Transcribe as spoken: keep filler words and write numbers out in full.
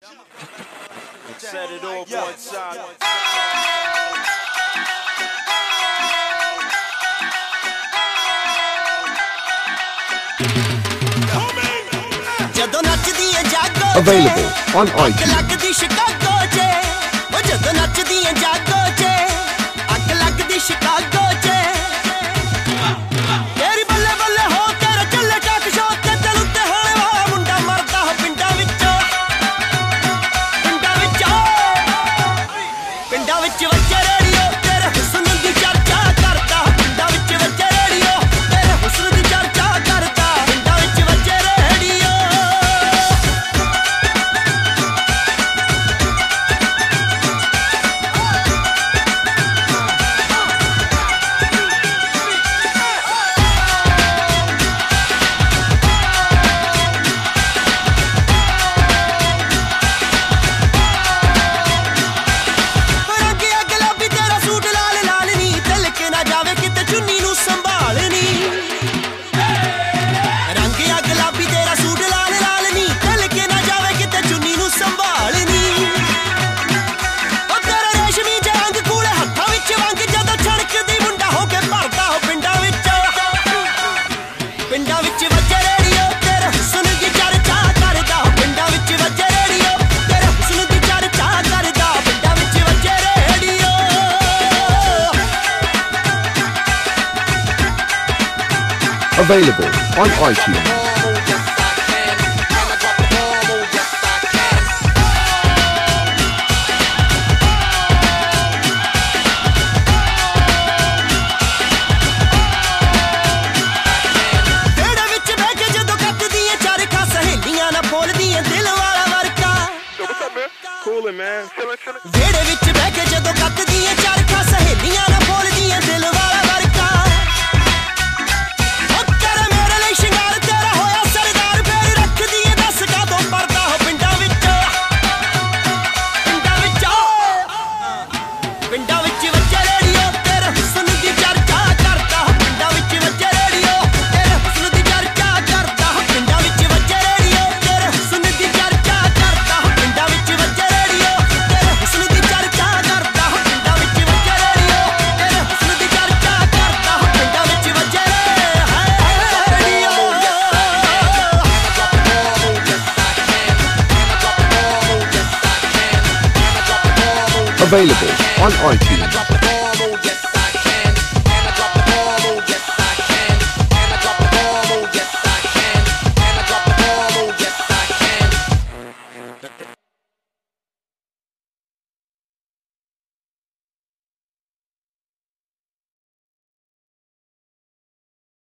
Set it off one side. ਜਦੋਂ ਨੱਚਦੀ ਏ ਜਾਗੋ Available on ਅੱਗ iTunes. ਲੱਗਦੀ ਸ਼ਿਕਾਗੋ 'ਚ ਉਹ ਜਦੋਂ ਨੱਚਦੀ ਏ ਜਾਗੋ 'ਚ ਅੱਗ ਲੱਗਦੀ ਸ਼ਿਕਾਗੋ 'ਚ ਤੇਰੀ ਬੱਲੇ ਬੱਲੇ ਹੋ ਤੇਰੇ ਚੱਲੇ ਟਾਕ ਸ਼ੋ ਤੇ ਦਿਲ ਉੱਤੇ ਹੋਣੇ ਵਾਲਾ ਮੁੰਡਾ ਮਰਦਾ ਹੋ ਪਿੰਡਾਂ ਵਿੱਚੋਂ ਪਿੰਡਾਂ ਵਿੱਚੋਂ ਪਿੰਡਾਂ ਵਿੱਚ ਵੱਜੇ ਰੇਡੀਓ ਤੇਰੇ ਹੁਸਨ ਦੀ ਚਰਚਾ ਕਰਦਾ ਪਿੰਡਾਂ ਵਿੱਚ ਵੱਜੇ ਰੇਡੀਓ ਤੇਰੇ ਹੁਸਨ ਦੀ ਚਰਚਾ ਕਰਦਾ ਪਿੰਡਾਂ ਵਿੱਚ ਵੱਜੇ ਰੇਡੀਓ ਰੰਗਿਆ ਗੁਲਾਬੀ ਤੇਰਾ ਸੂਟ ਲਾਲ ਲਾਲ ਨੀ ਦਿਲ ਕੇ ਨਾ ਜਾਵੇ ਕਿਤੇ ਚੁੰਨੀ ਨੂੰ ਸੰਭਾਲਣੀ ਰੰਗਿਆ ਗੁਲਾਬੀ ਤੇਰਾ ਸੂਟ ਲਾਲ ਲਾਲ ਨੀ ਦਿਲ ਕੇ ਨਾ ਜਾਵੇ ਕਿਤੇ ਚੁੰਨੀ ਨੂੰ ਸੰਭਾਲਣੀ ਉਹ ਤੇਰਾ ਰੇਸ਼ਮੀ ਜਿਹਾ ਰੰਗ ਕੂਲੇ ਹੱਥਾਂ ਵਿੱਚ ਵੰਗ ਜਦੋਂ ਛਣਕਦੀ ਮੁੰਡਾ ਹੋ ਕੇ ਭਰਦਾ ਹੋ ਪਿੰਡਾਂ ਵਿੱਚ ਪਿੰਡਾਂ ਵਿੱਚ ਵੱਜੇ ਰੇਡੀਓ ਤੇਰੇ ਹੁਸਨ ਦੀ ਚਰਚਾ ਕਰਦਾ ਪਿੰਡਾਂ ਵਿੱਚ ਵੱਜੇ ਰੇਡੀਓ ਤੇਰੇ ਹੁਸਨ ਦੀ ਚਰਚਾ ਕਰਦਾ ਪਿੰਡਾਂ ਵਿੱਚ ਵੱਜੇ ਰੇਡੀਓ Available on iTunes. ਵਿਹੜੇ ਵਿੱਚ ਬਹਿ ਕੇ ਜਦੋਂ ਕੱਟਦੀ ਏ ਚਰਖਾ ਸਹੇਲੀਆਂ ਨਾਲ ਬੋਲਦੀ ਏ ਦਿਲ ਵਾਲਾ ਵਰਕਾ Coolin', man. Chillin', chillin'. ਵਿਹੜੇ ਵਿੱਚ ਬਹਿ ਕੇ ਜਦੋਂ ਕੱਟਦੀ ਏ ਚਰਖਾ ਸਹੇਲੀਆਂ ਨਾਲ ਬੋਲਦੀ ਏ ਦਿਲ ਵਾਲਾ ਵਰਕਾ ਉਹ ਤੇਰੇ ਮੇਰੇ ਲਈ ਸ਼ਿੰਗਾਰ ਤੇਰਾ ਹੋਇਆ ਸਰਦਾਰ ਫੇਰ ਰੱਖਦੀ ਏ ਦੱਸ ਕਾਹਤੋਂ ਪਰਦਾ ਹੋ ਪਿੰਡਾਂ ਵਿੱਚ ਪਿੰਡਾਂ ਵਿੱਚ ਪਿੰਡਾਂ ਵਿੱਚ ਵੱਜੇ ਰੇਡੀਓ ਤੇਰੇ ਹੁਸਨ ਦੀ ਚਰਚਾ ਕਰਦਾ ਪਿੰਡਾਂ ਵਿੱਚ ਵੱਜੇ ਰੇਡੀਓ ਤੇਰੇ ਹੁਸਨ ਦੀ ਚਰਚਾ ਕਰਦਾ ਪਿੰਡਾਂ ਵਿੱਚ ਵੱਜੇ ਰੇਡੀਓ ਤੇਰੇ ਹੁਸਨ ਦੀ ਚਰਚਾ ਕਰਦਾ ਪਿੰਡਾਂ ਵਿੱਚ ਵੱਜੇ ਰੇਡੀਓ ਤੇਰੇ ਹੁਸਨ ਦੀ ਚਰਚਾ ਕਰਦਾ ਪਿੰਡਾਂ ਵਿੱਚ ਵੱਜੇ ਰੇਡੀਓ ਤੇਰੇ ਹੁਸਨ ਦੀ ਚਰਚਾ ਕਰਦਾ ਪਿੰਡਾਂ ਵਿੱਚ ਵੱਜੇ Available on iTunes.